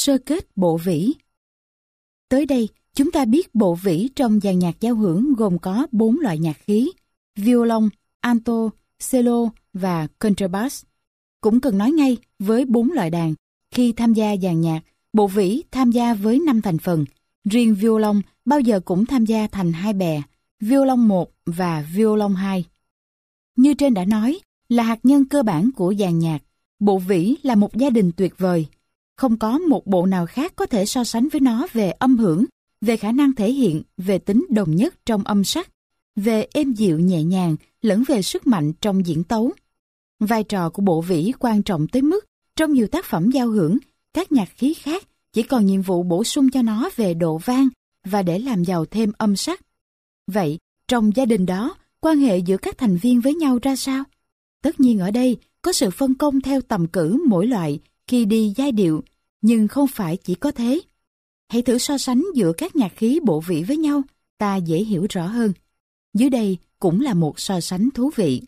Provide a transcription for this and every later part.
Sơ kết bộ vĩ. Tới đây, chúng ta biết bộ vĩ trong dàn nhạc giao hưởng gồm có 4 loại nhạc khí: violon, alto, cello và contrabass. Cũng cần nói ngay với 4 loại đàn, khi tham gia dàn nhạc, bộ vĩ tham gia với 5 thành phần. Riêng violon bao giờ cũng tham gia thành 2 bè, violon 1 và violon 2. Như trên đã nói, là hạt nhân cơ bản của dàn nhạc, bộ vĩ là một gia đình tuyệt vời. Không có một bộ nào khác có thể so sánh với nó về âm hưởng, về khả năng thể hiện, về tính đồng nhất trong âm sắc, về êm dịu nhẹ nhàng, lẫn về sức mạnh trong diễn tấu. Vai trò của bộ vĩ quan trọng tới mức trong nhiều tác phẩm giao hưởng, các nhạc khí khác chỉ còn nhiệm vụ bổ sung cho nó về độ vang và để làm giàu thêm âm sắc. Vậy, trong gia đình đó, quan hệ giữa các thành viên với nhau ra sao? Tất nhiên ở đây có sự phân công theo tầm cử mỗi loại khi đi giai điệu, nhưng không phải chỉ có thế. Hãy thử so sánh giữa các nhạc khí bộ vĩ với nhau, ta dễ hiểu rõ hơn. Dưới đây cũng là một so sánh thú vị.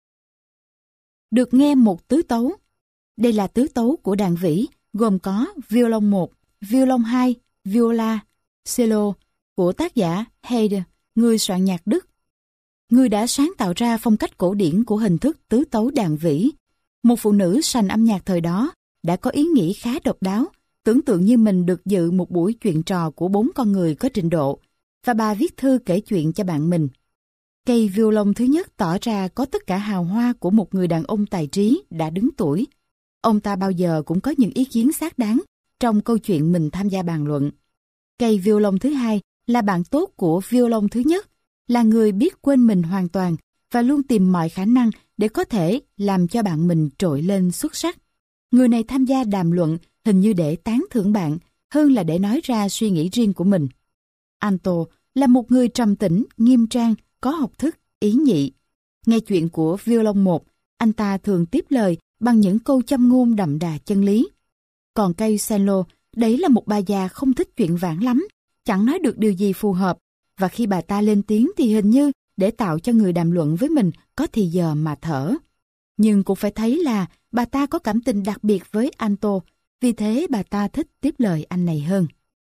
Được nghe một tứ tấu. Đây là tứ tấu của đàn vĩ, gồm có violon 1, violon 2, viola, cello của tác giả Haydn, người soạn nhạc Đức. Người đã sáng tạo ra phong cách cổ điển của hình thức tứ tấu đàn vĩ. Một phụ nữ sành âm nhạc thời đó đã có ý nghĩ khá độc đáo, tưởng tượng như mình được dự một buổi chuyện trò của 4 con người có trình độ, và bà viết thư kể chuyện cho bạn mình. Cây violon thứ nhất tỏ ra có tất cả hào hoa của một người đàn ông tài trí đã đứng tuổi. Ông ta bao giờ cũng có những ý kiến xác đáng trong câu chuyện mình tham gia bàn luận. Cây violon thứ hai là bạn tốt của violon thứ nhất, là người biết quên mình hoàn toàn và luôn tìm mọi khả năng để có thể làm cho bạn mình trội lên xuất sắc. Người này tham gia đàm luận hình như để tán thưởng bạn hơn là để nói ra suy nghĩ riêng của mình. Alto là một người trầm tĩnh, nghiêm trang, có học thức, ý nhị. Nghe chuyện của violon 1, anh ta thường tiếp lời bằng những câu châm ngôn đậm đà chân lý. Còn cây cello, đấy là một bà già không thích chuyện vãng lắm, chẳng nói được điều gì phù hợp, và khi bà ta lên tiếng thì hình như để tạo cho người đàm luận với mình có thì giờ mà thở. Nhưng cũng phải thấy là bà ta có cảm tình đặc biệt với alto, vì thế bà ta thích tiếp lời anh này hơn.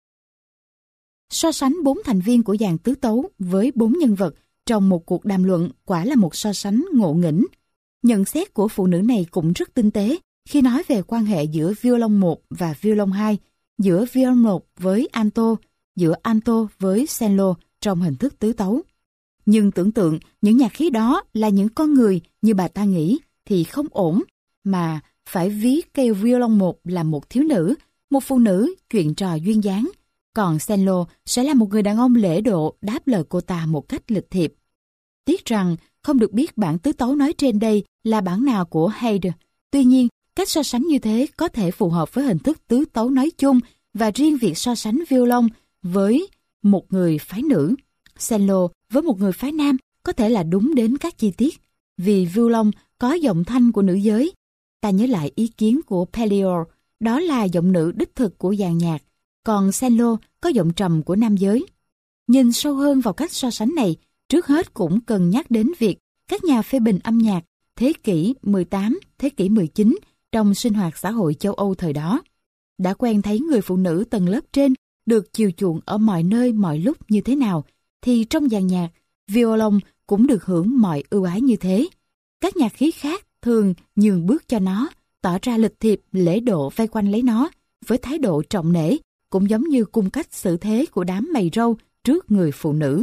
So sánh 4 thành viên của dàn tứ tấu với 4 nhân vật trong một cuộc đàm luận quả là một so sánh ngộ nghĩnh. Nhận xét của phụ nữ này cũng rất tinh tế khi nói về quan hệ giữa violon 1 và violon 2, giữa violon 1 với alto, giữa alto với cello trong hình thức tứ tấu. Nhưng tưởng tượng những nhạc khí đó là những con người như bà ta nghĩ thì không ổn, mà phải ví cây violon 1 là một thiếu nữ, một phụ nữ chuyện trò duyên dáng, còn cello sẽ là một người đàn ông lễ độ đáp lời cô ta một cách lịch thiệp. Tiếc rằng không được biết bản tứ tấu nói trên đây là bản nào của Haydn. Tuy nhiên, cách so sánh như thế có thể phù hợp với hình thức tứ tấu nói chung và riêng việc so sánh violon với một người phái nữ, cello với một người phái nam có thể là đúng đến các chi tiết. Vì violon có giọng thanh của nữ giới. Ta nhớ lại ý kiến của Pelliot, đó là giọng nữ đích thực của dàn nhạc, còn cello có giọng trầm của nam giới. Nhìn sâu hơn vào cách so sánh này, trước hết cũng cần nhắc đến việc các nhà phê bình âm nhạc thế kỷ 18, thế kỷ 19 trong sinh hoạt xã hội châu Âu thời đó đã quen thấy người phụ nữ tầng lớp trên được chiều chuộng ở mọi nơi mọi lúc như thế nào, thì trong dàn nhạc, violon cũng được hưởng mọi ưu ái như thế. Các nhạc khí khác thường nhường bước cho nó, tỏ ra lịch thiệp, lễ độ vây quanh lấy nó, với thái độ trọng nể, cũng giống như cung cách xử thế của đám mày râu trước người phụ nữ.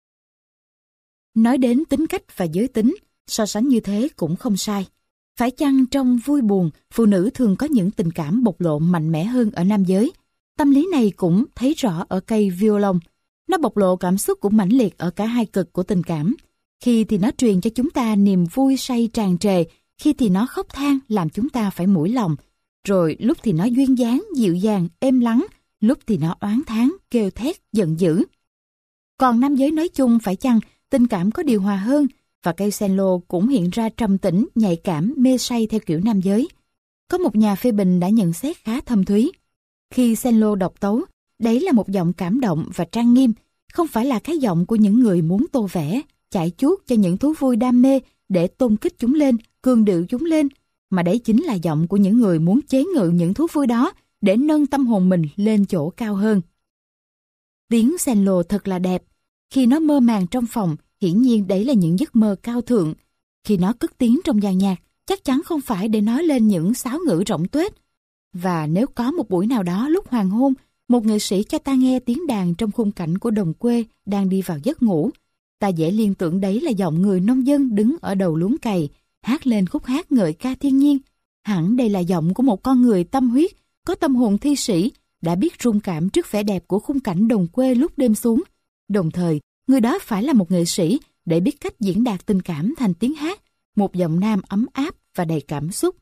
Nói đến tính cách và giới tính, so sánh như thế cũng không sai. Phải chăng trong vui buồn, phụ nữ thường có những tình cảm bộc lộ mạnh mẽ hơn ở nam giới? Tâm lý này cũng thấy rõ ở cây violon. Nó bộc lộ cảm xúc cũng mãnh liệt ở cả hai cực của tình cảm. Khi thì nó truyền cho chúng ta niềm vui say tràn trề, khi thì nó khóc than làm chúng ta phải mũi lòng. Rồi lúc thì nó duyên dáng, dịu dàng, êm lắng, lúc thì nó oán thán, kêu thét, giận dữ. Còn nam giới nói chung phải chăng tình cảm có điều hòa hơn, và cây cello cũng hiện ra trầm tĩnh, nhạy cảm, mê say theo kiểu nam giới. Có một nhà phê bình đã nhận xét khá thâm thúy. Khi cello độc tấu, đấy là một giọng cảm động và trang nghiêm, không phải là cái giọng của những người muốn tô vẽ, chải chuốt cho những thú vui đam mê để tôn kích chúng lên, cường điệu chúng lên, mà đấy chính là giọng của những người muốn chế ngự những thú vui đó để nâng tâm hồn mình lên chỗ cao hơn. Tiếng cello thật là đẹp. Khi nó mơ màng trong phòng, hiển nhiên đấy là những giấc mơ cao thượng. Khi nó cất tiếng trong dàn nhạc, chắc chắn không phải để nói lên những sáo ngữ rỗng tuếch. Và nếu có một buổi nào đó lúc hoàng hôn, một nghệ sĩ cho ta nghe tiếng đàn trong khung cảnh của đồng quê đang đi vào giấc ngủ, ta dễ liên tưởng đấy là giọng người nông dân đứng ở đầu luống cày, hát lên khúc hát ngợi ca thiên nhiên. Hẳn đây là giọng của một con người tâm huyết, có tâm hồn thi sĩ, đã biết rung cảm trước vẻ đẹp của khung cảnh đồng quê lúc đêm xuống. Đồng thời, người đó phải là một nghệ sĩ để biết cách diễn đạt tình cảm thành tiếng hát, một giọng nam ấm áp và đầy cảm xúc.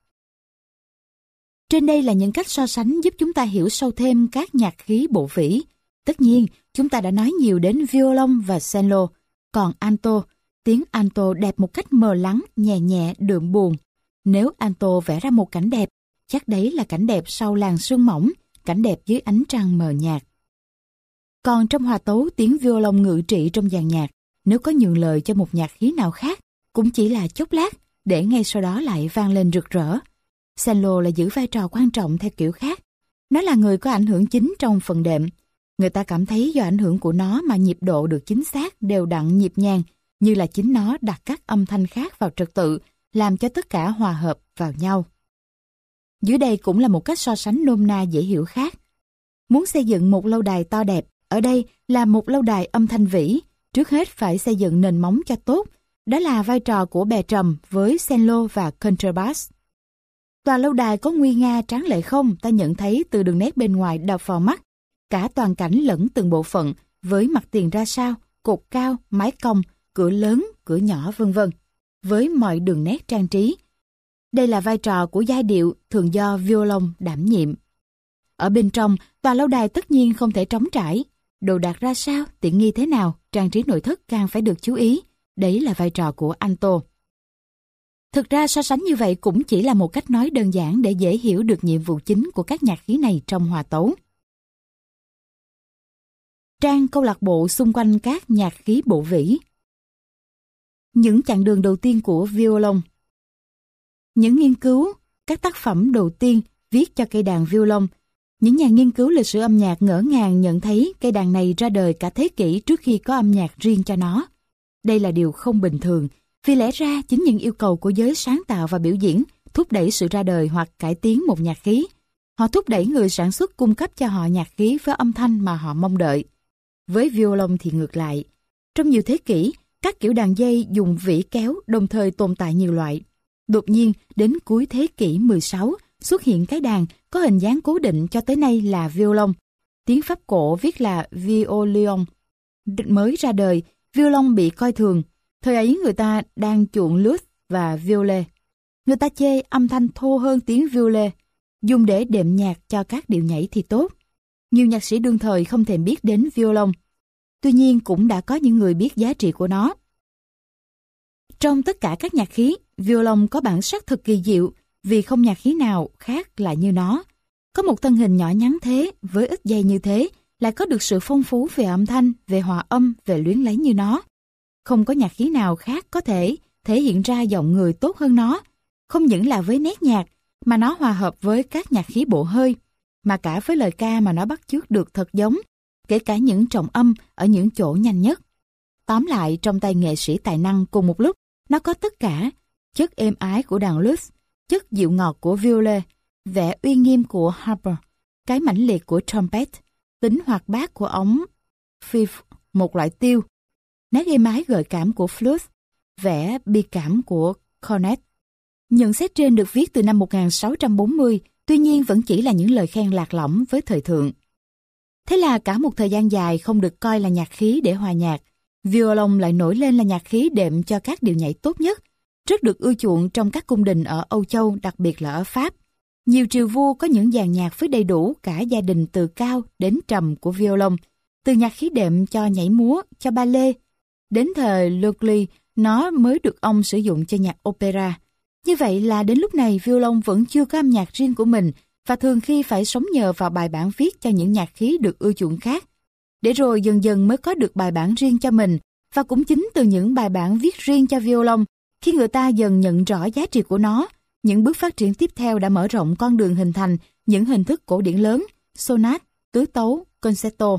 Trên đây là những cách so sánh giúp chúng ta hiểu sâu thêm các nhạc khí bộ vĩ. Tất nhiên, chúng ta đã nói nhiều đến violon và cello, còn alto, tiếng alto đẹp một cách mờ lắng, nhẹ nhẹ, đượm buồn. Nếu alto vẽ ra một cảnh đẹp, chắc đấy là cảnh đẹp sau làn sương mỏng, cảnh đẹp dưới ánh trăng mờ nhạt. Còn trong hòa tấu, tiếng violon ngự trị trong dàn nhạc, nếu có nhường lời cho một nhạc khí nào khác, cũng chỉ là chốc lát, để ngay sau đó lại vang lên rực rỡ. Cello là giữ vai trò quan trọng theo kiểu khác. Nó là người có ảnh hưởng chính trong phần đệm. Người ta cảm thấy do ảnh hưởng của nó mà nhịp độ được chính xác, đều đặn, nhịp nhàng, như là chính nó đặt các âm thanh khác vào trật tự, làm cho tất cả hòa hợp vào nhau. Dưới đây cũng là một cách so sánh nôm na dễ hiểu khác. Muốn xây dựng một lâu đài to đẹp, ở đây là một lâu đài âm thanh vĩ, trước hết phải xây dựng nền móng cho tốt. Đó là vai trò của bè trầm với cello và contrabass. Tòa lâu đài có nguy nga tráng lệ không, ta nhận thấy từ đường nét bên ngoài đập vào mắt. Cả toàn cảnh lẫn từng bộ phận, với mặt tiền ra sao, cột cao, mái cong, cửa lớn, cửa nhỏ vân vân, với mọi đường nét trang trí. Đây là vai trò của giai điệu thường do violon đảm nhiệm. Ở bên trong, tòa lâu đài tất nhiên không thể trống trải. Đồ đạc ra sao, tiện nghi thế nào, trang trí nội thất càng phải được chú ý. Đấy là vai trò của alto. Thực ra so sánh như vậy cũng chỉ là một cách nói đơn giản để dễ hiểu được nhiệm vụ chính của các nhạc khí này trong hòa tấu. Trang câu lạc bộ xung quanh các nhạc khí bộ vĩ. Những chặng đường đầu tiên của violon. Những nghiên cứu, các tác phẩm đầu tiên viết cho cây đàn violon. Những nhà nghiên cứu lịch sử âm nhạc ngỡ ngàng nhận thấy cây đàn này ra đời cả thế kỷ trước khi có âm nhạc riêng cho nó. Đây là điều không bình thường, vì lẽ ra chính những yêu cầu của giới sáng tạo và biểu diễn thúc đẩy sự ra đời hoặc cải tiến một nhạc khí. Họ thúc đẩy người sản xuất cung cấp cho họ nhạc khí với âm thanh mà họ mong đợi. Với violon thì ngược lại. Trong nhiều thế kỷ, các kiểu đàn dây dùng vĩ kéo đồng thời tồn tại nhiều loại. Đột nhiên, đến cuối thế kỷ 16, xuất hiện cái đàn có hình dáng cố định cho tới nay là violon. Tiếng Pháp cổ viết là violon. Mới ra đời, violon bị coi thường. Thời ấy người ta đang chuộng lute và viole. Người ta chê âm thanh thô hơn tiếng viole, dùng để đệm nhạc cho các điệu nhảy thì tốt. Nhiều nhạc sĩ đương thời không thèm biết đến violon. Tuy nhiên cũng đã có những người biết giá trị của nó. Trong tất cả các nhạc khí, violon có bản sắc thật kỳ diệu vì không nhạc khí nào khác lại như nó. Có một thân hình nhỏ nhắn thế, với ít dây như thế, lại có được sự phong phú về âm thanh, về hòa âm, về luyến lấy như nó. Không có nhạc khí nào khác có thể thể hiện ra giọng người tốt hơn nó. Không những là với nét nhạc, mà nó hòa hợp với các nhạc khí bộ hơi, mà cả với lời ca mà nó bắt chước được thật giống, kể cả những trọng âm ở những chỗ nhanh nhất. Tóm lại, trong tay nghệ sĩ tài năng cùng một lúc, nó có tất cả: chất êm ái của đàn lute, chất dịu ngọt của viole, vẻ uy nghiêm của harper, cái mãnh liệt của trumpet, tính hoạt bát của ống fife, một loại tiêu, nét êm ái gợi cảm của flute, vẻ bi cảm của cornet. Nhận xét trên được viết từ năm 1640, tuy nhiên vẫn chỉ là những lời khen lạc lõng với thời thượng. Thế là cả một thời gian dài không được coi là nhạc khí để hòa nhạc, violon lại nổi lên là nhạc khí đệm cho các điệu nhảy tốt nhất, rất được ưa chuộng trong các cung đình ở Âu Châu, đặc biệt là ở Pháp. Nhiều triều vua có những dàn nhạc với đầy đủ cả gia đình từ cao đến trầm của violon, từ nhạc khí đệm cho nhảy múa, cho ballet. Đến thời Lully, nó mới được ông sử dụng cho nhạc opera. Như vậy là đến lúc này violon vẫn chưa có âm nhạc riêng của mình và thường khi phải sống nhờ vào bài bản viết cho những nhạc khí được ưa chuộng khác. Để rồi dần dần mới có được bài bản riêng cho mình, và cũng chính từ những bài bản viết riêng cho violon, khi người ta dần nhận rõ giá trị của nó, những bước phát triển tiếp theo đã mở rộng con đường hình thành những hình thức cổ điển lớn, sonat, tứ tấu, concerto.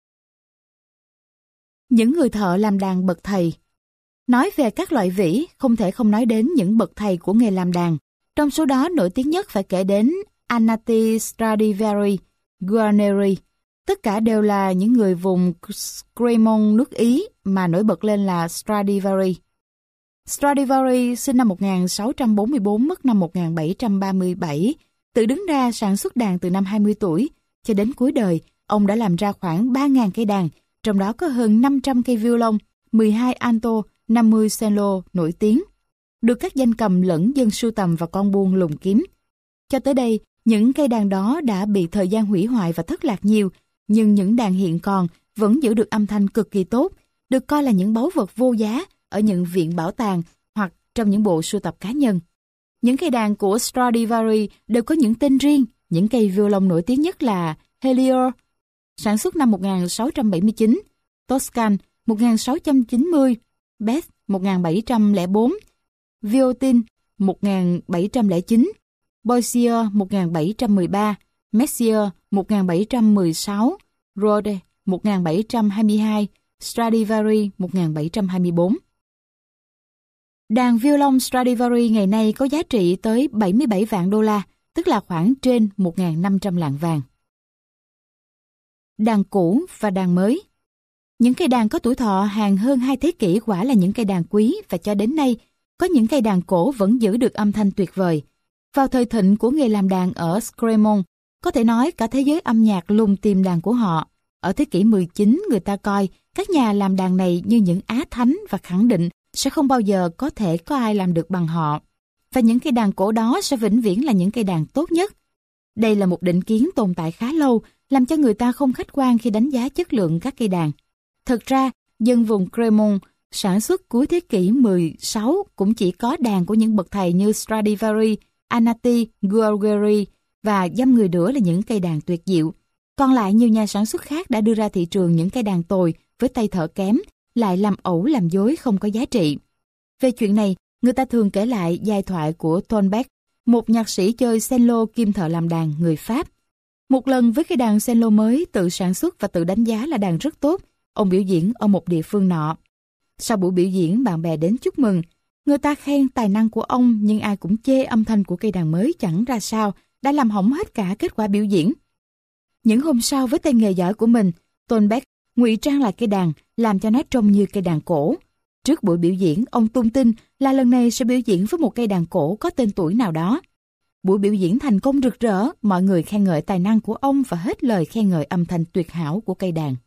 Những người thợ làm đàn bậc thầy. Nói về các loại vĩ, không thể không nói đến những bậc thầy của nghề làm đàn. Trong số đó nổi tiếng nhất phải kể đến Anatti, Stradivari, Guarneri. Tất cả đều là những người vùng Cremon nước Ý, mà nổi bật lên là Stradivari. Stradivari sinh năm 1644, mất năm 1737, tự đứng ra sản xuất đàn từ năm 20 tuổi. Cho đến cuối đời, ông đã làm ra khoảng 3.000 cây đàn, trong đó có hơn 500 cây violon, 12 alto, 50 cello nổi tiếng, được các danh cầm lẫn dân sưu tầm và con buôn lùng kiếm. Cho tới đây, những cây đàn đó đã bị thời gian hủy hoại và thất lạc nhiều, nhưng những đàn hiện còn vẫn giữ được âm thanh cực kỳ tốt, được coi là những báu vật vô giá ở những viện bảo tàng hoặc trong những bộ sưu tập cá nhân. Những cây đàn của Stradivari đều có những tên riêng. Những cây violon nổi tiếng nhất là Helios, sản xuất năm 1679, Toscan 1690, Beth 1704, Viotin 1709, Boissier 1713, Messier 1716, Rode 1722, Stradivari 1724. Đàn violon Stradivari ngày nay có giá trị tới 77 vạn đô la, tức là khoảng trên 1.500 lạng vàng. Đàn cũ và đàn mới. Những cây đàn có tuổi thọ hàng hơn 2 thế kỷ quả là những cây đàn quý, và cho đến nay, có những cây đàn cổ vẫn giữ được âm thanh tuyệt vời. Vào thời thịnh của nghề làm đàn ở Scremon, có thể nói cả thế giới âm nhạc lùng tìm đàn của họ. Ở thế kỷ 19, người ta coi các nhà làm đàn này như những á thánh và khẳng định sẽ không bao giờ có thể có ai làm được bằng họ. Và những cây đàn cổ đó sẽ vĩnh viễn là những cây đàn tốt nhất. Đây là một định kiến tồn tại khá lâu, làm cho người ta không khách quan khi đánh giá chất lượng các cây đàn. Thực ra, dân vùng Cremon sản xuất cuối thế kỷ 16 cũng chỉ có đàn của những bậc thầy như Stradivari, Anatti, Guarneri và dăm người nữa là những cây đàn tuyệt diệu. Còn lại nhiều nhà sản xuất khác đã đưa ra thị trường những cây đàn tồi với tay thợ kém, lại làm ẩu làm dối không có giá trị. Về chuyện này, người ta thường kể lại giai thoại của Thornbeck, một nhạc sĩ chơi cello kiêm thợ làm đàn người Pháp. Một lần với cây đàn cello mới tự sản xuất và tự đánh giá là đàn rất tốt, ông biểu diễn ở một địa phương nọ. Sau buổi biểu diễn, bạn bè đến chúc mừng. Người ta khen tài năng của ông, nhưng ai cũng chê âm thanh của cây đàn mới chẳng ra sao, đã làm hỏng hết cả kết quả biểu diễn. Những hôm sau, với tay nghề giỏi của mình, Thornbeck ngụy trang lại cây đàn, làm cho nó trông như cây đàn cổ. Trước buổi biểu diễn, ông tung tin là lần này sẽ biểu diễn với một cây đàn cổ có tên tuổi nào đó. Buổi biểu diễn thành công rực rỡ, mọi người khen ngợi tài năng của ông và hết lời khen ngợi âm thanh tuyệt hảo của cây đàn.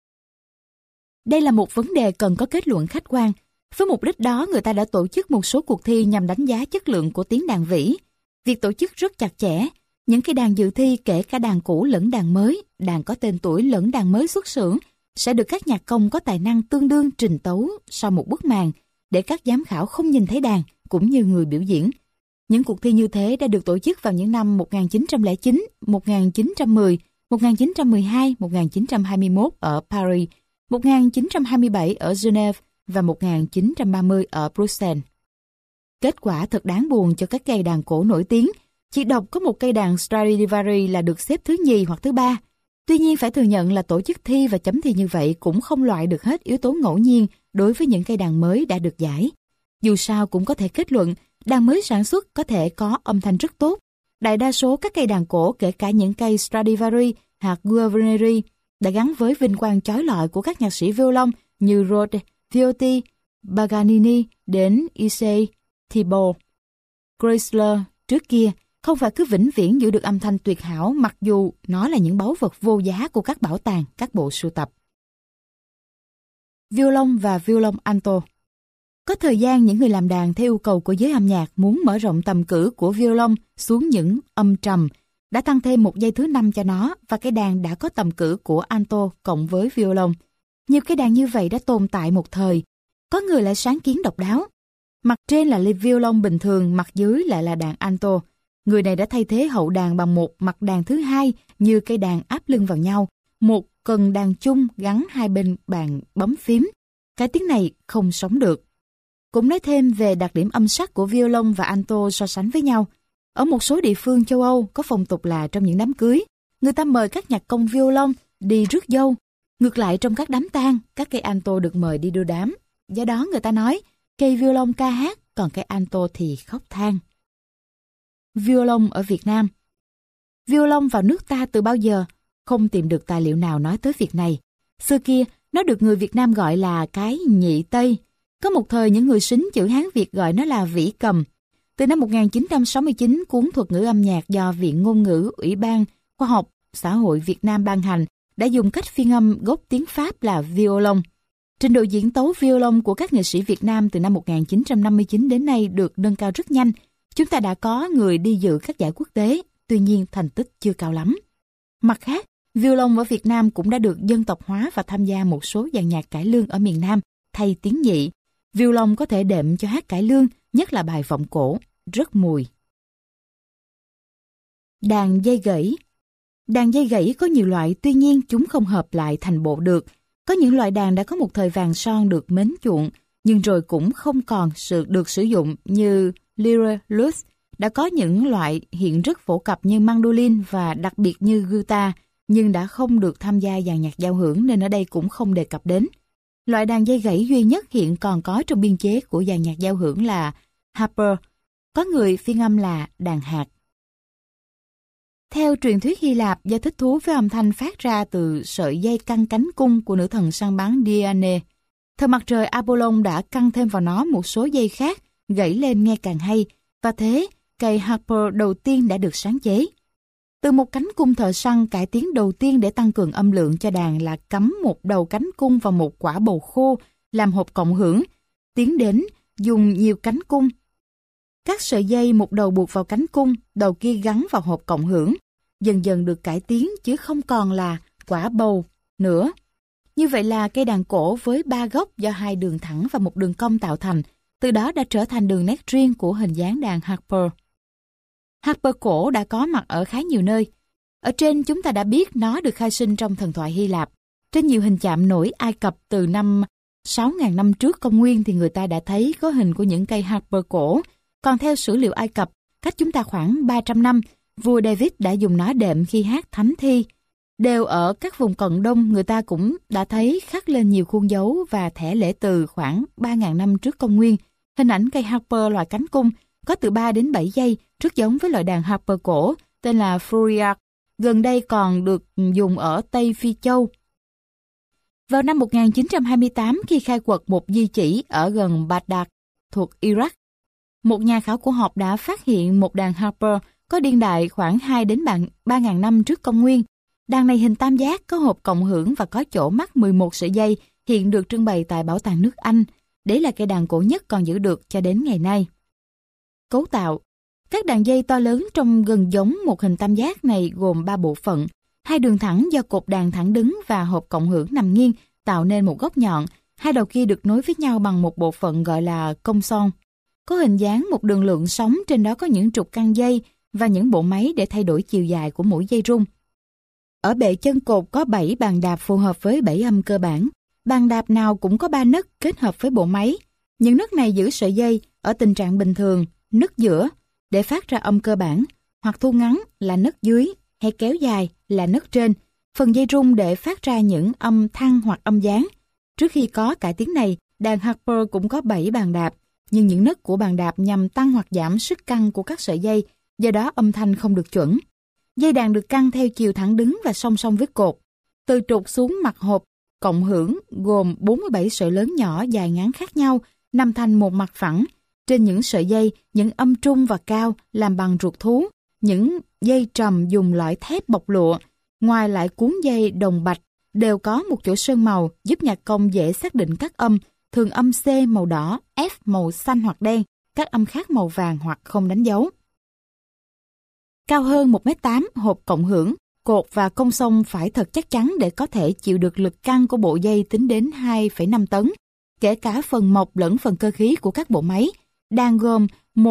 Đây là một vấn đề cần có kết luận khách quan. Với mục đích đó, người ta đã tổ chức một số cuộc thi nhằm đánh giá chất lượng của tiếng đàn vĩ. Việc tổ chức rất chặt chẽ. Những cây đàn dự thi kể cả đàn cũ lẫn đàn mới, đàn có tên tuổi lẫn đàn mới xuất xưởng, sẽ được các nhạc công có tài năng tương đương trình tấu sau một bức màn, để các giám khảo không nhìn thấy đàn cũng như người biểu diễn. Những cuộc thi như thế đã được tổ chức vào những năm 1909, 1910, 1912, 1921 ở Paris, 1927 ở Geneva và 1930 ở Bruxelles. Kết quả thật đáng buồn cho các cây đàn cổ nổi tiếng. Chỉ độc có một cây đàn Stradivari là được xếp thứ nhì hoặc thứ ba. Tuy nhiên phải thừa nhận là tổ chức thi và chấm thi như vậy cũng không loại được hết yếu tố ngẫu nhiên đối với những cây đàn mới đã được giải. Dù sao cũng có thể kết luận, đàn mới sản xuất có thể có âm thanh rất tốt. Đại đa số các cây đàn cổ, kể cả những cây Stradivari hoặc Guarneri, đã gắn với vinh quang chói lọi của các nhạc sĩ violon như Rode, Viotti, Paganini đến Isai, Thibaut, Chrysler trước kia, không phải cứ vĩnh viễn giữ được âm thanh tuyệt hảo mặc dù nó là những báu vật vô giá của các bảo tàng, các bộ sưu tập. Violon và violon alto. Có thời gian những người làm đàn theo yêu cầu của giới âm nhạc muốn mở rộng tầm cử của violon xuống những âm trầm, đã tăng thêm một dây thứ 5 cho nó, và cái đàn đã có tầm cử của alto cộng với violon. Nhiều cái đàn như vậy đã tồn tại một thời. Có người lại sáng kiến độc đáo. Mặt trên là violon bình thường, mặt dưới lại là đàn alto. Người này đã thay thế hậu đàn bằng một mặt đàn thứ hai như cây đàn áp lưng vào nhau, một cần đàn chung gắn hai bên bàn bấm phím. Cái tiếng này không sống được. Cũng nói thêm về đặc điểm âm sắc của violon và alto so sánh với nhau. Ở một số địa phương châu Âu có phong tục là trong những đám cưới, người ta mời các nhạc công violon đi rước dâu. Ngược lại trong các đám tang, các cây alto được mời đi đưa đám. Do đó người ta nói, cây violon ca hát, còn cây alto thì khóc than. Violon ở Việt Nam. Violon vào nước ta từ bao giờ? Không tìm được tài liệu nào nói tới việc này. Xưa kia, nó được người Việt Nam gọi là cái nhị Tây. Có một thời những người sính chữ Hán Việt gọi nó là vĩ cầm. Từ năm 1969, cuốn thuật ngữ âm nhạc do Viện Ngôn ngữ Ủy ban Khoa học Xã hội Việt Nam ban hành đã dùng cách phiên âm gốc tiếng Pháp là violon. Trình độ diễn tấu violon của các nghệ sĩ Việt Nam từ năm 1959 đến nay được nâng cao rất nhanh. Chúng ta đã có người đi dự các giải quốc tế, tuy nhiên thành tích chưa cao lắm. Mặt khác, violon ở Việt Nam cũng đã được dân tộc hóa và tham gia một số dàn nhạc cải lương ở miền Nam thay tiếng nhị. Violon có thể đệm cho hát cải lương, nhất là bài vọng cổ, rất mùi. Đàn dây gãy. Đàn dây gãy có nhiều loại, tuy nhiên chúng không hợp lại thành bộ được. Có những loại đàn đã có một thời vàng son được mến chuộng, nhưng rồi cũng không còn được sử dụng như lyre, lute. Đã có những loại hiện rất phổ cập như mandolin và đặc biệt như guitar, nhưng đã không được tham gia dàn nhạc giao hưởng nên ở đây cũng không đề cập đến. Loại đàn dây gãy duy nhất hiện còn có trong biên chế của dàn nhạc giao hưởng là harper, có người phiên âm là đàn hạt. Theo truyền thuyết Hy Lạp, do thích thú với âm thanh phát ra từ sợi dây căng cánh cung của nữ thần săn bắn Diane, thần mặt trời Apollon đã căng thêm vào nó một số dây khác, gãy lên nghe càng hay, và thế cây harper đầu tiên đã được sáng chế. Từ một cánh cung thợ săn, cải tiến đầu tiên để tăng cường âm lượng cho đàn là cắm một đầu cánh cung vào một quả bầu khô làm hộp cộng hưởng, tiến đến dùng nhiều cánh cung. Các sợi dây một đầu buộc vào cánh cung, đầu kia gắn vào hộp cộng hưởng, dần dần được cải tiến chứ không còn là quả bầu nữa. Như vậy là cây đàn cổ với 3 góc do 2 đường thẳng và một đường cong tạo thành, từ đó đã trở thành đường nét riêng của hình dáng đàn harper. Harper cổ đã có mặt ở khá nhiều nơi. Ở trên chúng ta đã biết nó được khai sinh trong thần thoại Hy Lạp. Trên nhiều hình chạm nổi Ai Cập từ năm 6.000 năm trước công nguyên thì người ta đã thấy có hình của những cây harper cổ. Còn theo sử liệu Ai Cập, cách chúng ta khoảng 300 năm, vua David đã dùng nó đệm khi hát thánh thi. Đều ở các vùng cận đông, người ta cũng đã thấy khắc lên nhiều khuôn dấu và thẻ lễ từ khoảng 3.000 năm trước công nguyên. Hình ảnh cây harper loại cánh cung có từ 3 đến 7 giây, rất giống với loại đàn harper cổ tên là Floriac, gần đây còn được dùng ở Tây Phi Châu. Vào năm 1928, khi khai quật một di chỉ ở gần Baghdad thuộc Iraq, một nhà khảo cổ học đã phát hiện một đàn harper có niên đại khoảng 2 đến 3.000 năm trước công nguyên. Đàn này hình tam giác, có hộp cộng hưởng và có chỗ mắc 11 sợi dây, hiện được trưng bày tại Bảo tàng nước Anh. Đấy là cây đàn cổ nhất còn giữ được cho đến ngày nay. Cấu tạo. Các đàn dây to lớn trông gần giống một hình tam giác này gồm 3 bộ phận. 2 đường thẳng do cột đàn thẳng đứng và hộp cộng hưởng nằm nghiêng tạo nên một góc nhọn. 2 đầu kia được nối với nhau bằng một bộ phận gọi là công son. Có hình dáng một đường lượng sóng, trên đó có những trục căng dây và những bộ máy để thay đổi chiều dài của mỗi dây rung. Ở bệ chân cột có 7 bàn đạp phù hợp với 7 âm cơ bản. Bàn đạp nào cũng có 3 nấc kết hợp với bộ máy. Những nấc này giữ sợi dây ở tình trạng bình thường, nấc giữa để phát ra âm cơ bản, hoặc thu ngắn là nấc dưới, hay kéo dài là nấc trên. Phần dây rung để phát ra những âm thăng hoặc âm gián. Trước khi có cải tiến này, đàn harper cũng có 7 bàn đạp, nhưng những nấc của bàn đạp nhằm tăng hoặc giảm sức căng của các sợi dây, do đó âm thanh không được chuẩn. Dây đàn được căng theo chiều thẳng đứng và song song với cột. Từ trục xuống mặt hộp cộng hưởng gồm 47 sợi lớn nhỏ dài ngắn khác nhau, nằm thành một mặt phẳng. Trên những sợi dây, những âm trung và cao làm bằng ruột thú, những dây trầm dùng lõi thép bọc lụa. Ngoài lại cuốn dây đồng bạch đều có một chỗ sơn màu giúp nhạc công dễ xác định các âm, thường âm C màu đỏ, F màu xanh hoặc đen, các âm khác màu vàng hoặc không đánh dấu. Cao hơn 1m8, hộp cộng hưởng, cột và công song phải thật chắc chắn để có thể chịu được lực căng của bộ dây tính đến 2,5 tấn, kể cả phần mộc lẫn phần cơ khí của các bộ máy. Đàn gồm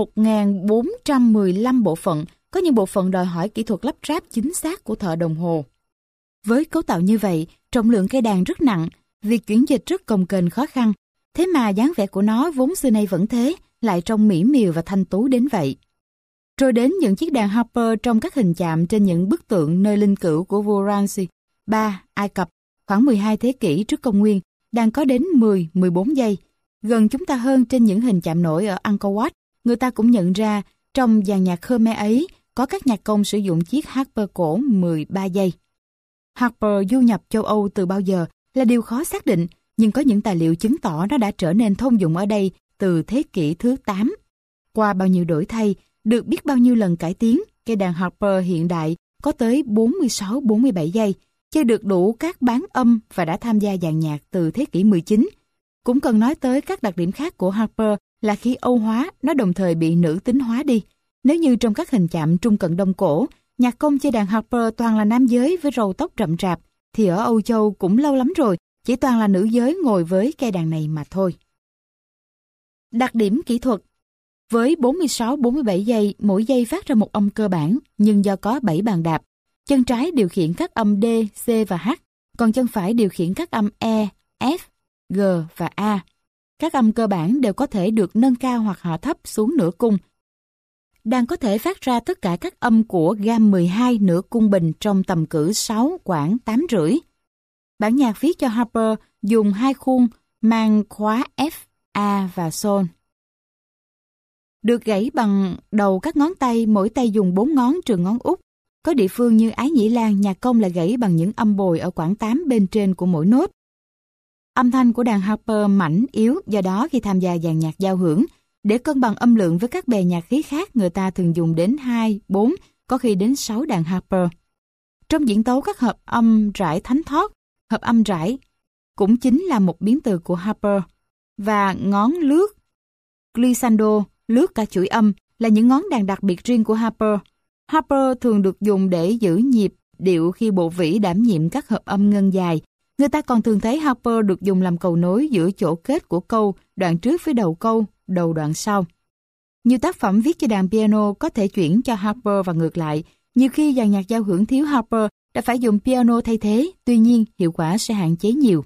1.415 bộ phận, có những bộ phận đòi hỏi kỹ thuật lắp ráp chính xác của thợ đồng hồ. Với cấu tạo như vậy, trọng lượng cây đàn rất nặng, việc chuyển dịch rất cồng kềnh khó khăn. Thế mà dáng vẻ của nó vốn xưa nay vẫn thế, lại trông mỹ miều và thanh tú đến vậy. Rồi đến những chiếc đàn harper trong các hình chạm trên những bức tượng nơi linh cữu của vua Ramses III Ai Cập khoảng 12 thế kỷ trước công nguyên, đàn có đến 10-14 giây. Gần chúng ta hơn trên những hình chạm nổi ở Angkor Wat, người ta cũng nhận ra trong dàn nhạc Khmer ấy có các nhạc công sử dụng chiếc harper cổ 13 giây. Harper du nhập châu Âu từ bao giờ là điều khó xác định, nhưng có những tài liệu chứng tỏ nó đã trở nên thông dụng ở đây từ thế kỷ thứ 8. Qua bao nhiêu đổi thay, được biết bao nhiêu lần cải tiến, cây đàn harper hiện đại có tới 46-47 giây, chơi được đủ các bán âm và đã tham gia dàn nhạc từ thế kỷ 19. Cũng cần nói tới các đặc điểm khác của harper là khi Âu hóa, nó đồng thời bị nữ tính hóa đi. Nếu như trong các hình chạm Trung Cận Đông Cổ, nhạc công chơi đàn harper toàn là nam giới với râu tóc rậm rạp, thì ở Âu Châu cũng lâu lắm rồi, chỉ toàn là nữ giới ngồi với cây đàn này mà thôi. Đặc điểm kỹ thuật. Với 46-47 giây, mỗi giây phát ra một âm cơ bản, nhưng do có 7 bàn đạp. Chân trái điều khiển các âm D, C và H, còn chân phải điều khiển các âm E, F, G và A. Các âm cơ bản đều có thể được nâng cao hoặc hạ thấp xuống nửa cung. Đàn có thể phát ra tất cả các âm của gam 12 nửa cung bình trong tầm cử 6 quãng 8,5. Bản nhạc viết cho harper dùng 2 khuôn mang khóa F, A và Sol. Được gãy bằng đầu các ngón tay, mỗi tay dùng 4 ngón trừ ngón út. Có địa phương như Ái Nhĩ Lan, nhạc công là gãy bằng những âm bồi ở quãng 8 bên trên của mỗi nốt. Âm thanh của đàn harper mảnh, yếu, do đó khi tham gia dàn nhạc giao hưởng, để cân bằng âm lượng với các bè nhạc khí khác, người ta thường dùng đến 2, 4, có khi đến 6 đàn harper. Trong diễn tấu các hợp âm rải thánh thót, hợp âm rải cũng chính là một biến từ của harper, và ngón lướt, glissando, lướt cả chuỗi âm là những ngón đàn đặc biệt riêng của harper. Harper thường được dùng để giữ nhịp điệu khi bộ vĩ đảm nhiệm các hợp âm ngân dài. Người ta còn thường thấy harper được dùng làm cầu nối giữa chỗ kết của câu, đoạn trước với đầu câu, đầu đoạn sau. Nhiều tác phẩm viết cho đàn piano có thể chuyển cho harper và ngược lại. Nhiều khi dàn nhạc giao hưởng thiếu harper đã phải dùng piano thay thế, tuy nhiên hiệu quả sẽ hạn chế nhiều.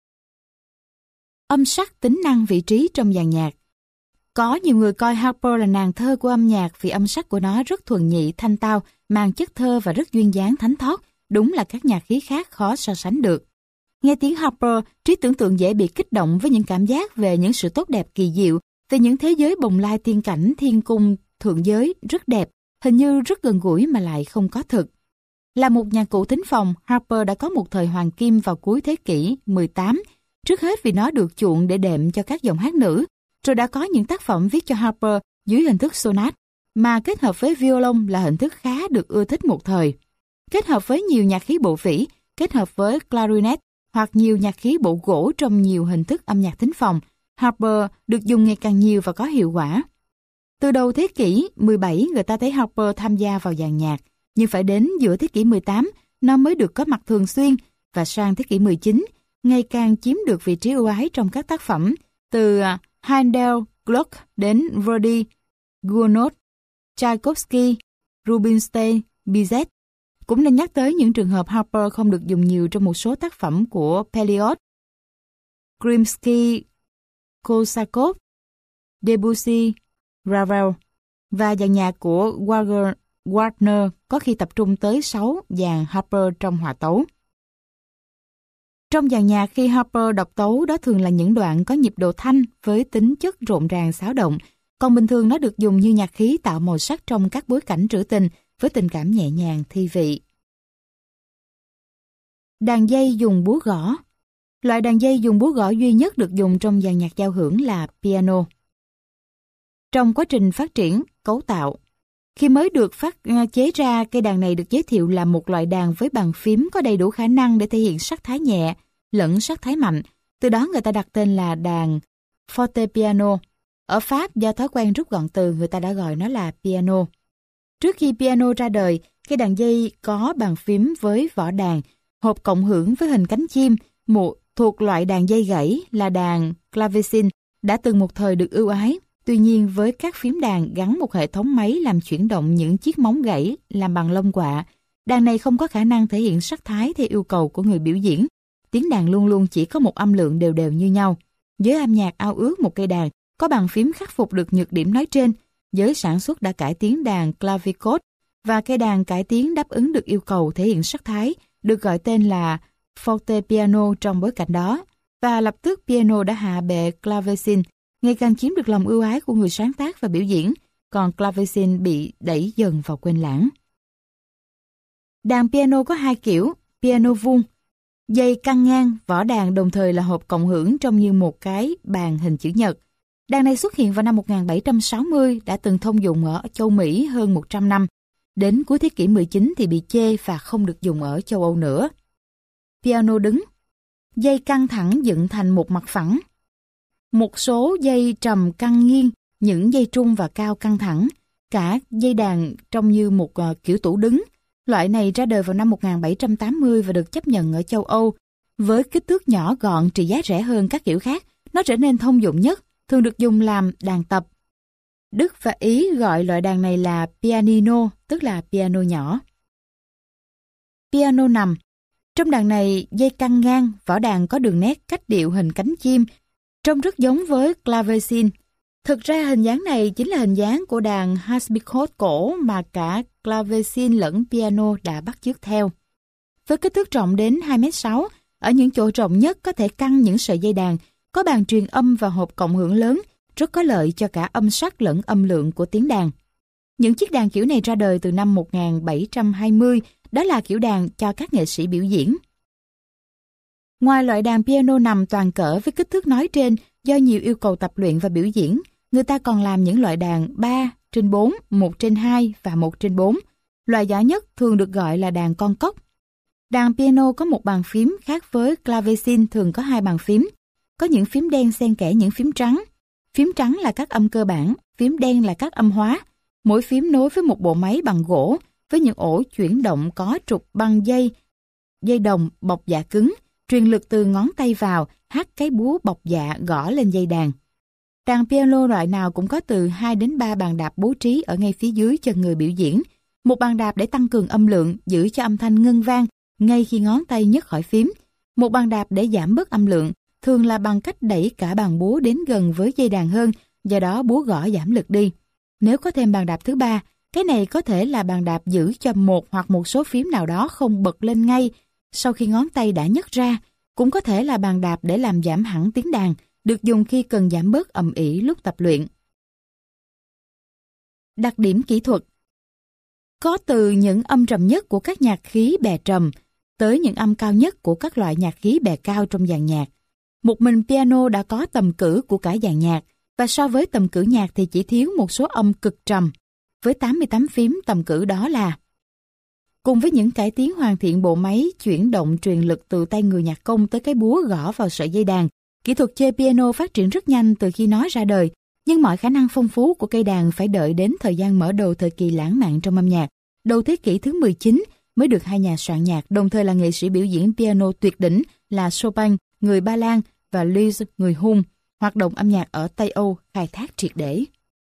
Âm sắc, tính năng, vị trí trong dàn nhạc. Có nhiều người coi harper là nàng thơ của âm nhạc vì âm sắc của nó rất thuần nhị, thanh tao, mang chất thơ và rất duyên dáng thánh thót, đúng là các nhạc khí khác khó so sánh được. Nghe tiếng harper, trí tưởng tượng dễ bị kích động với những cảm giác về những sự tốt đẹp kỳ diệu, về những thế giới bồng lai tiên cảnh, thiên cung, thượng giới rất đẹp, hình như rất gần gũi mà lại không có thực. Là một nhạc cụ thính phòng, harper đã có một thời hoàng kim vào cuối thế kỷ 18, trước hết vì nó được chuộng để đệm cho các dòng hát nữ, rồi đã có những tác phẩm viết cho harper dưới hình thức sonat, mà kết hợp với violon là hình thức khá được ưa thích một thời. Kết hợp với nhiều nhạc khí bộ vĩ, kết hợp với clarinet hoặc nhiều nhạc khí bộ gỗ trong nhiều hình thức âm nhạc thính phòng, harper được dùng ngày càng nhiều và có hiệu quả. Từ đầu thế kỷ 17 người ta thấy harper tham gia vào dàn nhạc, nhưng phải đến giữa thế kỷ 18 nó mới được có mặt thường xuyên, và sang thế kỷ 19 ngày càng chiếm được vị trí ưu ái trong các tác phẩm từ Handel, Gluck đến Verdi, Gounod, Tchaikovsky, Rubinstein, Bizet. Cũng nên nhắc tới những trường hợp harper không được dùng nhiều trong một số tác phẩm của Berlioz, Rimsky, Korsakov, Debussy, Ravel, và dàn nhạc của Wagner có khi tập trung tới 6 dàn harper trong hòa tấu. Trong dàn nhạc khi harper đọc tấu đó thường là những đoạn có nhịp độ thanh với tính chất rộn ràng xáo động, còn bình thường nó được dùng như nhạc khí tạo màu sắc trong các bối cảnh trữ tình với tình cảm nhẹ nhàng thi vị. Đàn dây dùng búa gõ. Loại đàn dây dùng búa gõ duy nhất được dùng trong dàn nhạc giao hưởng là piano. Trong quá trình phát triển, cấu tạo, khi mới được chế ra, cây đàn này được giới thiệu là một loại đàn với bàn phím có đầy đủ khả năng để thể hiện sắc thái nhẹ lẫn sắc thái mạnh. Từ đó người ta đặt tên là đàn fortepiano. Ở Pháp, do thói quen rút gọn từ, người ta đã gọi nó là piano. Trước khi piano ra đời, cây đàn dây có bàn phím với vỏ đàn, hộp cộng hưởng với hình cánh chim, thuộc loại đàn dây gãy là đàn clavecin, đã từng một thời được ưu ái. Tuy nhiên, với các phím đàn gắn một hệ thống máy làm chuyển động những chiếc móng gãy làm bằng lông quạ, đàn này không có khả năng thể hiện sắc thái theo yêu cầu của người biểu diễn. Tiếng đàn luôn luôn chỉ có một âm lượng đều đều như nhau. Giới âm nhạc ao ước một cây đàn có bàn phím khắc phục được nhược điểm nói trên. Giới sản xuất đã cải tiến đàn clavichord và cây đàn cải tiến đáp ứng được yêu cầu thể hiện sắc thái, được gọi tên là forte piano trong bối cảnh đó, và lập tức piano đã hạ bệ clavecin, ngày càng chiếm được lòng ưu ái của người sáng tác và biểu diễn, còn clavecin bị đẩy dần vào quên lãng. Đàn piano có hai kiểu, piano vuông, dây căng ngang, vỏ đàn đồng thời là hộp cộng hưởng trông như một cái bàn hình chữ nhật. Đàn này xuất hiện vào năm 1760, đã từng thông dụng ở châu Mỹ hơn 100 năm. Đến cuối thế kỷ 19 thì bị chê và không được dùng ở châu Âu nữa. Piano đứng, dây căng thẳng dựng thành một mặt phẳng. Một số dây trầm căng nghiêng, những dây trung và cao căng thẳng. Cả dây đàn trông như một kiểu tủ đứng. Loại này ra đời vào năm 1780 và được chấp nhận ở châu Âu. Với kích thước nhỏ gọn, trị giá rẻ hơn các kiểu khác, nó trở nên thông dụng nhất, thường được dùng làm đàn tập. Đức và Ý gọi loại đàn này là pianino, tức là piano nhỏ. Piano nằm. Trong đàn này, dây căng ngang, vỏ đàn có đường nét cách điệu hình cánh chim, trông rất giống với clavecin. Thực ra hình dáng này chính là hình dáng của đàn harpsichord cổ mà cả clavecin lẫn piano đã bắt chước theo. Với kích thước rộng đến 2,6 m, ở những chỗ rộng nhất có thể căng những sợi dây đàn, có bàn truyền âm và hộp cộng hưởng lớn, rất có lợi cho cả âm sắc lẫn âm lượng của tiếng đàn. Những chiếc đàn kiểu này ra đời từ năm 1720, đó là kiểu đàn cho các nghệ sĩ biểu diễn. Ngoài loại đàn piano nằm toàn cỡ với kích thước nói trên, do nhiều yêu cầu tập luyện và biểu diễn, người ta còn làm những loại đàn 3/4, 1/2 và 1/4. Loại nhỏ nhất thường được gọi là đàn con cốc. Đàn piano có một bàn phím, khác với clavecin thường có hai bàn phím. Có những phím đen xen kẽ những phím trắng. Phím trắng là các âm cơ bản, phím đen là các âm hóa. Mỗi phím nối với một bộ máy bằng gỗ, với những ổ chuyển động có trục băng dây đồng bọc dạ cứng, truyền lực từ ngón tay vào, hát cái búa bọc dạ gõ lên dây đàn. Đàn piano loại nào cũng có từ 2 đến 3 bàn đạp bố trí ở ngay phía dưới chân người biểu diễn. Một bàn đạp để tăng cường âm lượng, giữ cho âm thanh ngân vang ngay khi ngón tay nhấc khỏi phím. Một bàn đạp để giảm bớt âm lượng, thường là bằng cách đẩy cả bàn búa đến gần với dây đàn hơn, do đó búa gõ giảm lực đi. Nếu có thêm bàn đạp thứ ba, cái này có thể là bàn đạp giữ cho một hoặc một số phím nào đó không bật lên ngay sau khi ngón tay đã nhấc ra, cũng có thể là bàn đạp để làm giảm hẳn tiếng đàn, được dùng khi cần giảm bớt ầm ĩ lúc tập luyện. Đặc điểm kỹ thuật. Có từ những âm trầm nhất của các nhạc khí bè trầm tới những âm cao nhất của các loại nhạc khí bè cao trong dàn nhạc. Một mình piano đã có tầm cử của cả dàn nhạc, và so với tầm cử nhạc thì chỉ thiếu một số âm cực trầm. Với 88 phím, tầm cử đó là. Cùng với những cải tiến hoàn thiện bộ máy chuyển động truyền lực từ tay người nhạc công tới cái búa gõ vào sợi dây đàn, kỹ thuật chơi piano phát triển rất nhanh từ khi nó ra đời, nhưng mọi khả năng phong phú của cây đàn phải đợi đến thời gian mở đầu thời kỳ lãng mạn trong âm nhạc, đầu thế kỷ thứ 19 mới được hai nhà soạn nhạc đồng thời là nghệ sĩ biểu diễn piano tuyệt đỉnh là Chopin, người Ba Lan, và Liszt, người Hun, hoạt động âm nhạc ở Tây Âu khai thác triệt để.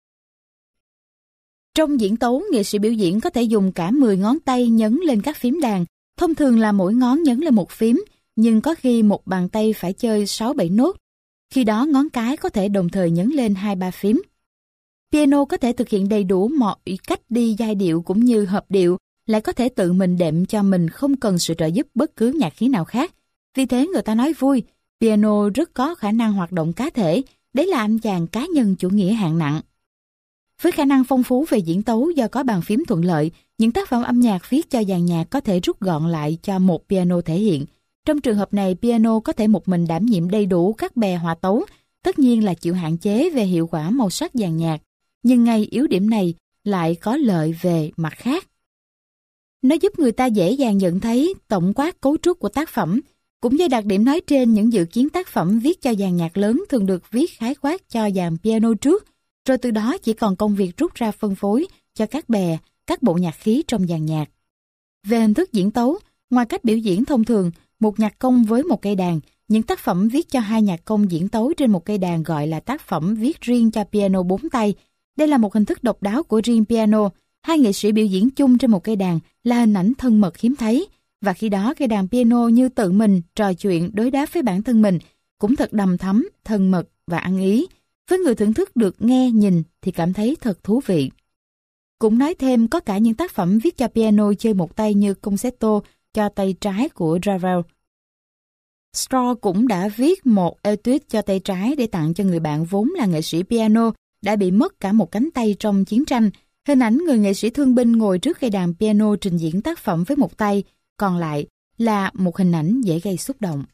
Trong diễn tấu, nghệ sĩ biểu diễn có thể dùng cả 10 ngón tay nhấn lên các phím đàn, thông thường là mỗi ngón nhấn lên một phím, nhưng có khi một bàn tay phải chơi 6-7 nốt. Khi đó ngón cái có thể đồng thời nhấn lên 2-3 phím. Piano có thể thực hiện đầy đủ mọi cách đi giai điệu cũng như hợp điệu, lại có thể tự mình đệm cho mình không cần sự trợ giúp bất cứ nhạc khí nào khác. Vì thế người ta nói vui, piano rất có khả năng hoạt động cá thể, đấy là anh chàng cá nhân chủ nghĩa hạng nặng. Với khả năng phong phú về diễn tấu do có bàn phím thuận lợi, những tác phẩm âm nhạc viết cho dàn nhạc có thể rút gọn lại cho một piano thể hiện. Trong trường hợp này, piano có thể một mình đảm nhiệm đầy đủ các bè hòa tấu, tất nhiên là chịu hạn chế về hiệu quả màu sắc dàn nhạc. Nhưng ngay yếu điểm này lại có lợi về mặt khác. Nó giúp người ta dễ dàng nhận thấy tổng quát cấu trúc của tác phẩm. Cũng do đặc điểm nói trên, những dự kiến tác phẩm viết cho dàn nhạc lớn thường được viết khái quát cho dàn piano trước, rồi từ đó chỉ còn công việc rút ra phân phối cho các bè, các bộ nhạc khí trong dàn nhạc. Về hình thức diễn tấu, ngoài cách biểu diễn thông thường, một nhạc công với một cây đàn, những tác phẩm viết cho hai nhạc công diễn tấu trên một cây đàn gọi là tác phẩm viết riêng cho piano 4 tay. Đây là một hình thức độc đáo của riêng piano. Hai nghệ sĩ biểu diễn chung trên một cây đàn là hình ảnh thân mật hiếm thấy, và khi đó cây đàn piano như tự mình trò chuyện đối đáp với bản thân mình, cũng thật đầm thắm, thân mật và ăn ý. Với người thưởng thức được nghe, nhìn thì cảm thấy thật thú vị. Cũng nói thêm có cả những tác phẩm viết cho piano chơi một tay như Concerto cho tay trái của Ravel. Strauss cũng đã viết một etude cho tay trái để tặng cho người bạn vốn là nghệ sĩ piano đã bị mất cả một cánh tay trong chiến tranh. Hình ảnh người nghệ sĩ thương binh ngồi trước cây đàn piano trình diễn tác phẩm với một tay, còn lại là một hình ảnh dễ gây xúc động.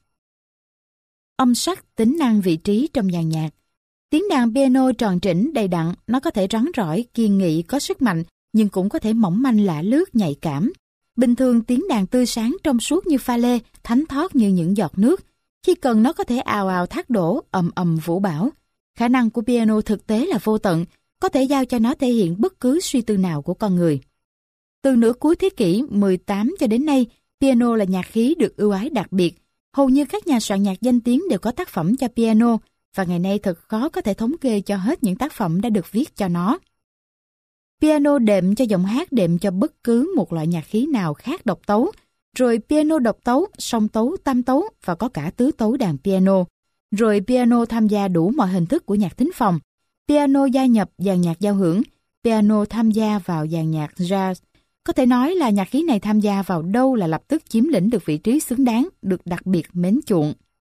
Âm sắc, tính năng vị trí trong dàn nhạc. Tiếng đàn piano tròn trĩnh, đầy đặn, nó có thể rắn rỏi, kiên nghị, có sức mạnh, nhưng cũng có thể mỏng manh lả lướt, nhạy cảm. Bình thường tiếng đàn tươi sáng trong suốt như pha lê, thánh thót như những giọt nước. Khi cần nó có thể ào ào thác đổ, ầm ầm vũ bão. Khả năng của piano thực tế là vô tận, có thể giao cho nó thể hiện bất cứ suy tư nào của con người. Từ nửa cuối thế kỷ 18 cho đến nay, piano là nhạc khí được ưu ái đặc biệt. Hầu như các nhà soạn nhạc danh tiếng đều có tác phẩm cho piano, và ngày nay thật khó có thể thống kê cho hết những tác phẩm đã được viết cho nó. Piano đệm cho giọng hát, đệm cho bất cứ một loại nhạc khí nào khác độc tấu, rồi piano độc tấu, song tấu, tam tấu và có cả tứ tấu đàn piano. Rồi piano tham gia đủ mọi hình thức của nhạc thính phòng. Piano gia nhập dàn nhạc giao hưởng, piano tham gia vào dàn nhạc jazz. Có thể nói là nhạc khí này tham gia vào đâu là lập tức chiếm lĩnh được vị trí xứng đáng, được đặc biệt mến chuộng.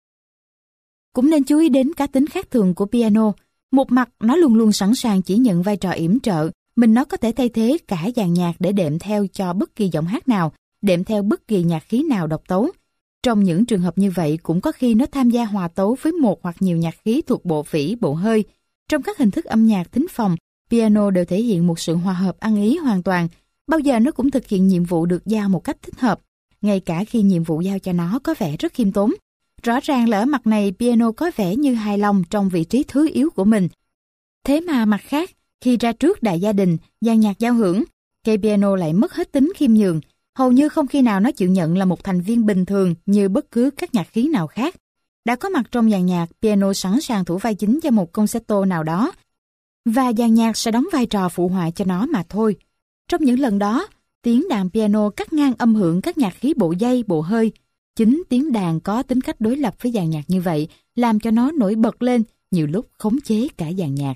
Cũng nên chú ý đến cá tính khác thường của piano. Một mặt, nó luôn luôn sẵn sàng chỉ nhận vai trò yểm trợ, nó có thể thay thế cả dàn nhạc để đệm theo cho bất kỳ giọng hát nào, đệm theo bất kỳ nhạc khí nào độc tấu. Trong những trường hợp như vậy, cũng có khi nó tham gia hòa tấu với một hoặc nhiều nhạc khí thuộc bộ vĩ, bộ hơi. Trong các hình thức âm nhạc thính phòng, piano đều thể hiện một sự hòa hợp ăn ý hoàn toàn. Bao giờ nó cũng thực hiện nhiệm vụ được giao một cách thích hợp, ngay cả khi nhiệm vụ giao cho nó có vẻ rất khiêm tốn. Rõ ràng là ở mặt này piano có vẻ như hài lòng trong vị trí thứ yếu của mình. Thế mà mặt khác, khi ra trước đại gia đình, dàn nhạc giao hưởng, cây piano lại mất hết tính khiêm nhường, hầu như không khi nào nó chịu nhận là một thành viên bình thường như bất cứ các nhạc khí nào khác. Đã có mặt trong dàn nhạc, piano sẵn sàng thủ vai chính cho một concerto nào đó, và dàn nhạc sẽ đóng vai trò phụ họa cho nó mà thôi. Trong những lần đó, tiếng đàn piano cắt ngang âm hưởng các nhạc khí bộ dây, bộ hơi. Chính tiếng đàn có tính cách đối lập với dàn nhạc như vậy, làm cho nó nổi bật lên, nhiều lúc khống chế cả dàn nhạc.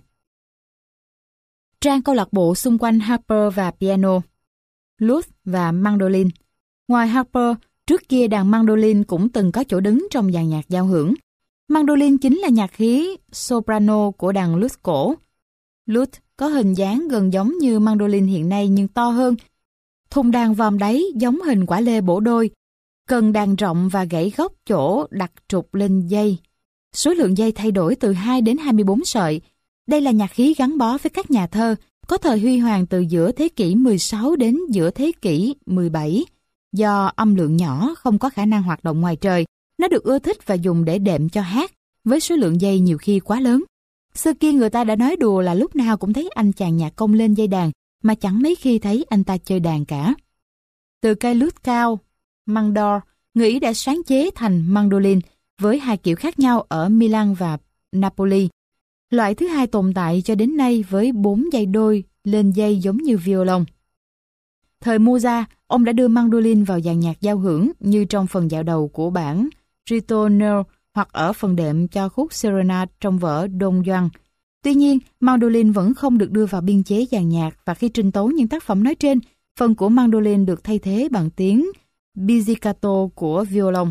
Trang câu lạc bộ xung quanh harper và piano, lute và mandolin. Ngoài harper, trước kia đàn mandolin cũng từng có chỗ đứng trong dàn nhạc giao hưởng. Mandolin chính là nhạc khí soprano của đàn lute cổ. Lute có hình dáng gần giống như mandolin hiện nay nhưng to hơn. Thùng đàn vòm đáy giống hình quả lê bổ đôi. Cần đàn rộng và gãy góc chỗ đặt trục lên dây. Số lượng dây thay đổi từ 2 đến 24 sợi. Đây là nhạc khí gắn bó với các nhà thơ, có thời huy hoàng từ giữa thế kỷ 16 đến giữa thế kỷ 17. Do âm lượng nhỏ, không có khả năng hoạt động ngoài trời, nó được ưa thích và dùng để đệm cho hát, với số lượng dây nhiều khi quá lớn. Xưa kia người ta đã nói đùa là lúc nào cũng thấy anh chàng nhạc công lên dây đàn, mà chẳng mấy khi thấy anh ta chơi đàn cả. Từ cây lute cao, mandor, người Ý đã sáng chế thành mandolin với hai kiểu khác nhau ở Milan và Napoli. Loại thứ hai tồn tại cho đến nay với 4 dây đôi lên dây giống như violon. Thời Mozart, ông đã đưa mandolin vào dàn nhạc giao hưởng như trong phần dạo đầu của bản Ritornello hoặc ở phần đệm cho khúc Serenade trong vở Don Juan. Tuy nhiên, mandolin vẫn không được đưa vào biên chế dàn nhạc và khi trình tấu những tác phẩm nói trên, phần của mandolin được thay thế bằng tiếng pizzicato của violon.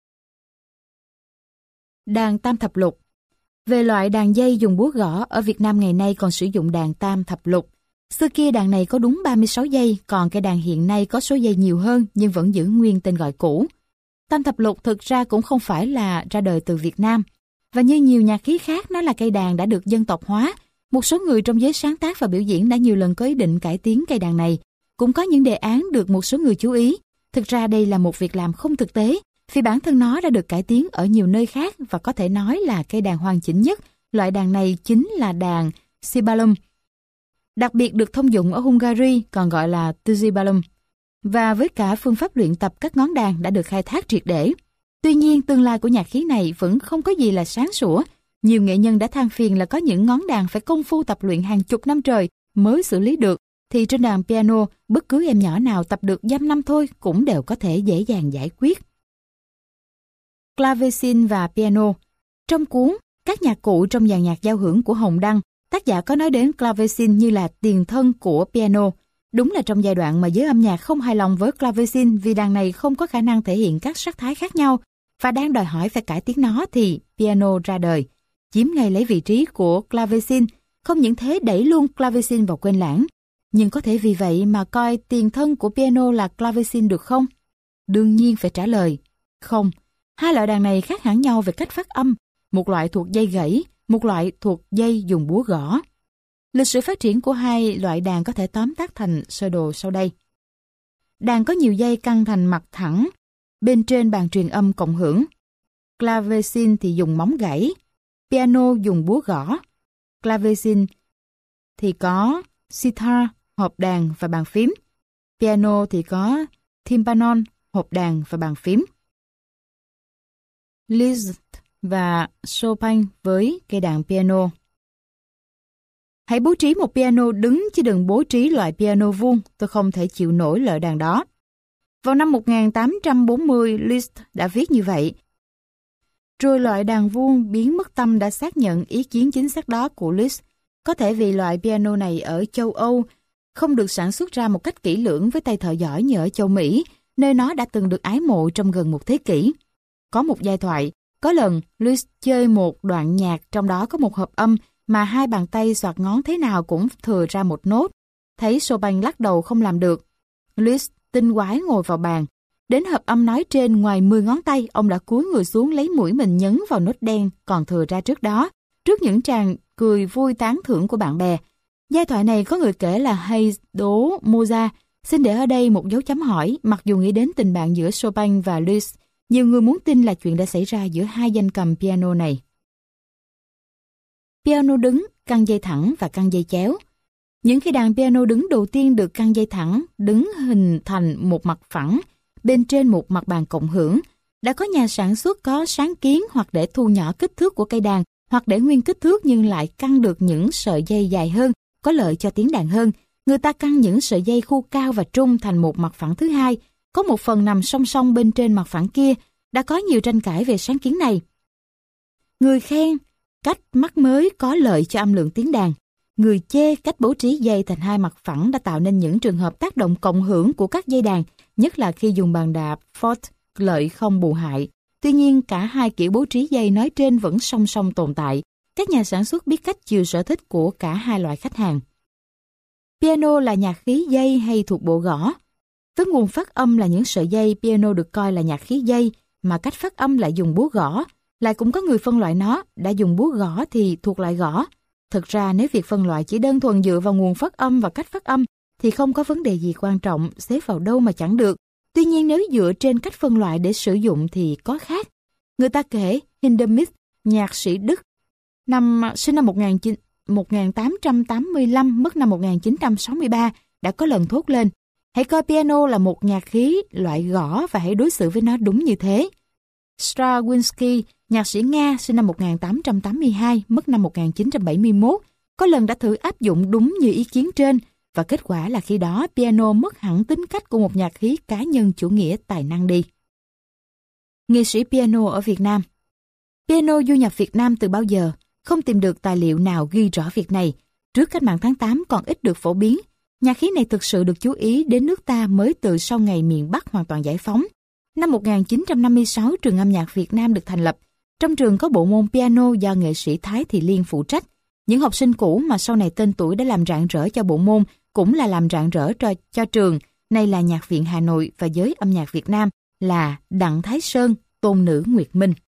Đàn tam thập lục. Về loại đàn dây dùng búa gõ, ở Việt Nam ngày nay còn sử dụng đàn tam thập lục. Xưa kia đàn này có đúng 36 dây, còn cây đàn hiện nay có số dây nhiều hơn nhưng vẫn giữ nguyên tên gọi cũ. Tam thập lục thực ra cũng không phải là ra đời từ Việt Nam. Và như nhiều nhạc khí khác, nó là cây đàn đã được dân tộc hóa. Một số người trong giới sáng tác và biểu diễn đã nhiều lần có ý định cải tiến cây đàn này. Cũng có những đề án được một số người chú ý. Thực ra đây là một việc làm không thực tế, vì bản thân nó đã được cải tiến ở nhiều nơi khác và có thể nói là cây đàn hoàn chỉnh nhất. Loại đàn này chính là đàn cymbalum, đặc biệt được thông dụng ở Hungary, còn gọi là tuzibalum. Và với cả phương pháp luyện tập các ngón đàn đã được khai thác triệt để. Tuy nhiên, tương lai của nhạc khí này vẫn không có gì là sáng sủa. Nhiều nghệ nhân đã than phiền là có những ngón đàn phải công phu tập luyện hàng chục năm trời mới xử lý được, thì trên đàn piano, bất cứ em nhỏ nào tập được dăm năm thôi cũng đều có thể dễ dàng giải quyết. Clavecin và piano. Trong cuốn Các nhạc cụ trong dàn nhạc giao hưởng của Hồng Đăng, tác giả có nói đến clavecin như là tiền thân của piano. Đúng là trong giai đoạn mà giới âm nhạc không hài lòng với clavecin vì đàn này không có khả năng thể hiện các sắc thái khác nhau và đang đòi hỏi phải cải tiến nó thì piano ra đời, chiếm ngay lấy vị trí của clavecin, không những thế đẩy luôn clavecin vào quên lãng. Nhưng có thể vì vậy mà coi tiền thân của piano là clavecin được không? Đương nhiên phải trả lời, không. Hai loại đàn này khác hẳn nhau về cách phát âm, một loại thuộc dây gãy, một loại thuộc dây dùng búa gõ. Lịch sử phát triển của hai loại đàn có thể tóm tắt thành sơ đồ sau đây. Đàn có nhiều dây căng thành mặt thẳng, bên trên bàn truyền âm cộng hưởng. Clavecin thì dùng móng gãy, piano dùng búa gõ. Clavecin thì có sitar, hộp đàn và bàn phím. Piano thì có tympanon, hộp đàn và bàn phím. Liszt và Chopin với cây đàn piano. Hãy bố trí một piano đứng chứ đừng bố trí loại piano vuông, tôi không thể chịu nổi loại đàn đó. Vào năm 1840, Liszt đã viết như vậy. Rồi loại đàn vuông biến mất tâm đã xác nhận ý kiến chính xác đó của Liszt. Có thể vì loại piano này ở châu Âu không được sản xuất ra một cách kỹ lưỡng với tay thợ giỏi như ở châu Mỹ, nơi nó đã từng được ái mộ trong gần một thế kỷ. Có một giai thoại, có lần Liszt chơi một đoạn nhạc trong đó có một hợp âm mà hai bàn tay xoạc ngón thế nào cũng thừa ra một nốt. Thấy Chopin lắc đầu không làm được. Liszt tinh quái ngồi vào bàn. Đến hợp âm nói trên ngoài 10 ngón tay, ông đã cúi người xuống lấy mũi mình nhấn vào nốt đen còn thừa ra trước đó, trước những tràng cười vui tán thưởng của bạn bè. Giai thoại này có người kể là Hayes đố Mozart. Xin để ở đây một dấu chấm hỏi, mặc dù nghĩ đến tình bạn giữa Chopin và Liszt, nhiều người muốn tin là chuyện đã xảy ra giữa hai danh cầm piano này. Piano đứng, căng dây thẳng và căng dây chéo. Những cây đàn piano đứng đầu tiên được căng dây thẳng, đứng hình thành một mặt phẳng, bên trên một mặt bàn cộng hưởng. Đã có nhà sản xuất có sáng kiến hoặc để thu nhỏ kích thước của cây đàn, hoặc để nguyên kích thước nhưng lại căng được những sợi dây dài hơn, có lợi cho tiếng đàn hơn. Người ta căng những sợi dây khu cao và trung thành một mặt phẳng thứ hai, có một phần nằm song song bên trên mặt phẳng kia. Đã có nhiều tranh cãi về sáng kiến này. Người khen cách mắc mới có lợi cho âm lượng tiếng đàn. Người chê cách bố trí dây thành hai mặt phẳng đã tạo nên những trường hợp tác động cộng hưởng của các dây đàn, nhất là khi dùng bàn đạp Ford, lợi không bù hại. Tuy nhiên, cả hai kiểu bố trí dây nói trên vẫn song song tồn tại. Các nhà sản xuất biết cách chiều sở thích của cả hai loại khách hàng. Piano là nhạc khí dây hay thuộc bộ gõ? Với nguồn phát âm là những sợi dây, piano được coi là nhạc khí dây, mà cách phát âm lại dùng búa gõ. Lại cũng có người phân loại nó, đã dùng búa gõ thì thuộc loại gõ. Thực ra nếu việc phân loại chỉ đơn thuần dựa vào nguồn phát âm và cách phát âm thì không có vấn đề gì quan trọng, xếp vào đâu mà chẳng được. Tuy nhiên nếu dựa trên cách phân loại để sử dụng thì có khác. Người ta kể Hindemith, nhạc sĩ Đức, sinh năm 1885, mất năm 1963, đã có lần thốt lên: hãy coi piano là một nhạc khí loại gõ và hãy đối xử với nó đúng như thế. Stravinsky, nhạc sĩ Nga, sinh năm 1882, mất năm 1971, có lần đã thử áp dụng đúng như ý kiến trên, và kết quả là khi đó piano mất hẳn tính cách của một nhạc khí cá nhân chủ nghĩa tài năng đi. Nghệ sĩ piano ở Việt Nam. Piano du nhập Việt Nam từ bao giờ? Không tìm được tài liệu nào ghi rõ việc này. Trước cách mạng tháng 8 còn ít được phổ biến. Nhạc khí này thực sự được chú ý đến nước ta mới từ sau ngày miền Bắc hoàn toàn giải phóng. Năm 1956, trường âm nhạc Việt Nam được thành lập. Trong trường có bộ môn piano do nghệ sĩ Thái Thị Liên phụ trách. Những học sinh cũ mà sau này tên tuổi đã làm rạng rỡ cho bộ môn cũng là làm rạng rỡ cho trường. Này là Nhạc viện Hà Nội và giới âm nhạc Việt Nam là Đặng Thái Sơn, Tôn nữ Nguyệt Minh.